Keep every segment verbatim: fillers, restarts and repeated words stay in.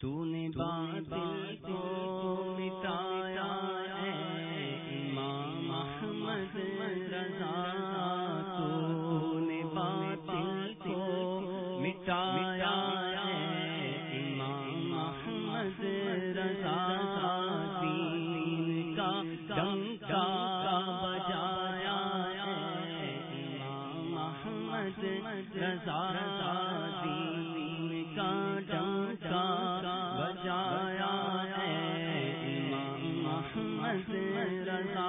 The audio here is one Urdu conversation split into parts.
تو نے باطل کو مٹایا ہے امام احمد رضا، تو نے باطل کو مٹایا ہے امام احمد رضا، دین کا ڈنکا بجایا ہے امام احمد رضا، دین کا ڈنکا بجایا ہے امام احمد رضا۔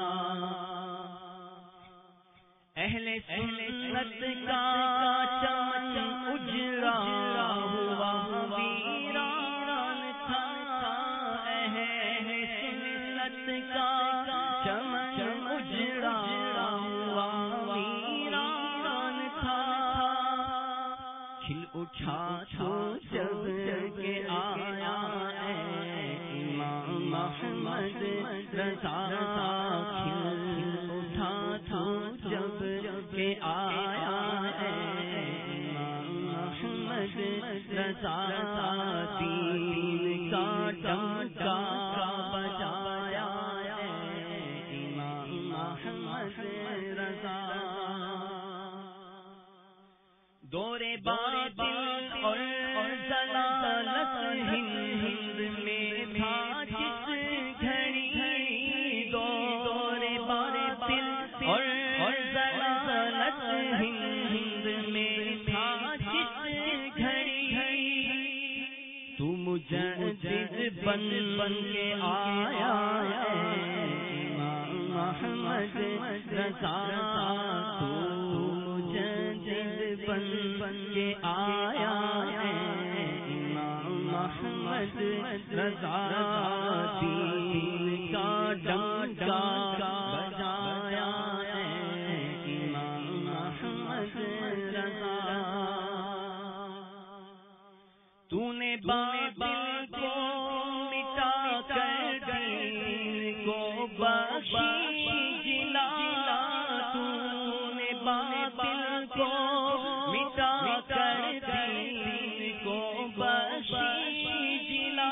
اہل سنت کا چمن اجڑا ہوا ویران تھا، اہل سنت کا چمن اجڑا ہوا ویران تھا، کھل اٹھا تو جب کے آیا ہے امام احمد رضا، کھل اٹھا تو جب کے آیا ہے امام احمد رضا، دین کا ڈنکا بجایا ہے امام احمد رضا۔ دور باطل اور ضلالت ہند میں تھا جس گھڑی، دور باطل اور ضلالت ہند میں تھا جس گھڑی، تو مجدد بن بن کے آیا ہے امام احمد رضا، تو مجدد بن بن کے آیا ہے امام احمد رضا، دین کا ڈنکا بجایا ہے امام احمد رضا۔ تو نے باطل کو مٹا کر دین کو بخشی جلا، تو نے باطل کو مٹا کر دین کو بخشی جلا،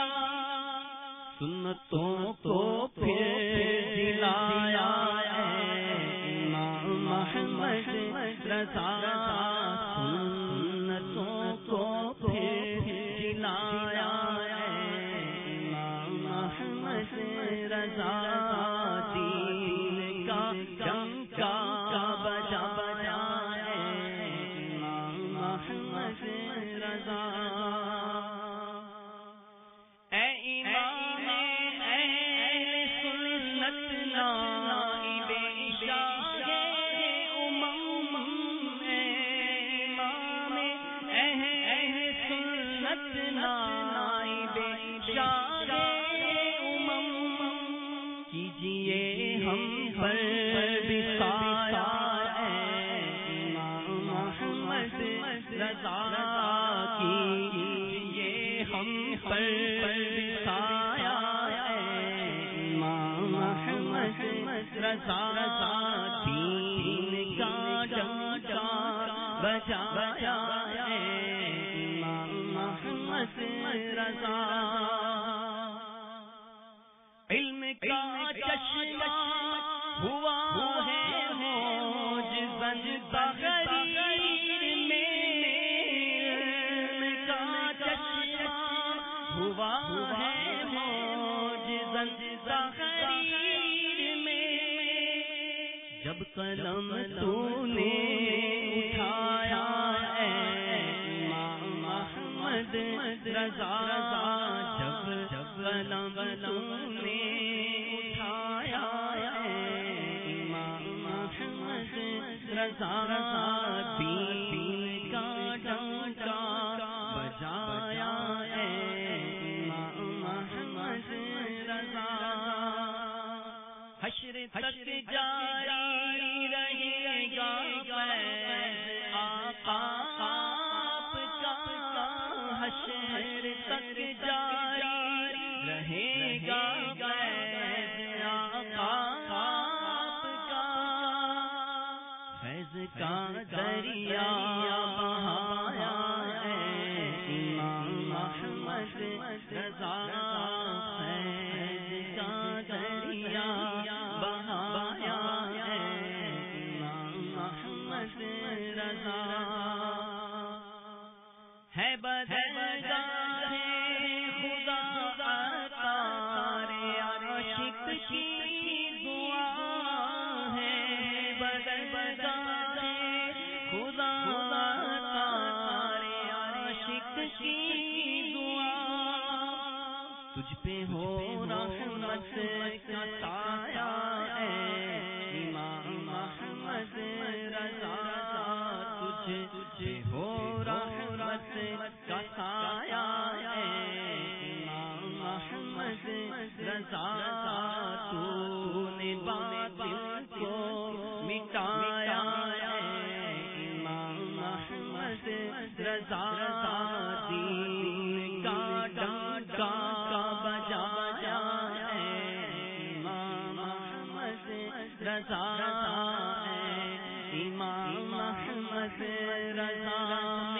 سنتوں کو پھر دلایا ہے امام احمد رضا، سنتوں کو پھر دلایا ہے امام احمد رضا، دین کا ڈنکا بجایا ہے امام احمد رضا۔ اے امام اہل سنت نائب شاہ امم، اے امام اہل سنت نائب شاہ امم، کیجئے ہم پر بسایا ہے امام احمد رضا، کیجئے ہم پر بسایا ہے امام احمد رضا، دین کا ڈنکا بجایا ہے امام احمد رضا۔ علم کا چشمہ ہوا ہے موج زن تغیر میں، علم کا چشمہ ہوا ہے موج زن تغیر میں، جب قلم تو نے اٹھایا ہے امام احمد رضا، جب قلم تو نے اٹھایا ہے امام احمد رضا، دین کا ڈنکا بجایا ہے امام احمد رضا۔ حشر تک جاری رہے گا فیض آقا آپ کا، حشر تک جاری رہے گا فیض آقا آپ کا، فیض کا دریا بہایا ہے امام احمد رضا فیض کا دریا بہایا ہے امام محمد رضا ہے بدرگاہ خدا عطار عاشق کی دعا ہے بدرگاہ خدا عطار عاشق کی دعا تجھ پہ ہو رحمت کا سایہ ہے امام محمد رضا تجھ پہ ہو رحمت کا سایہ ہے امام محمد رضا تو نے باطل کو مٹایا ہے امام محمد رضا دین کا ڈنکا بجایا ہے امام محمد رضا ہے امام محمد رضا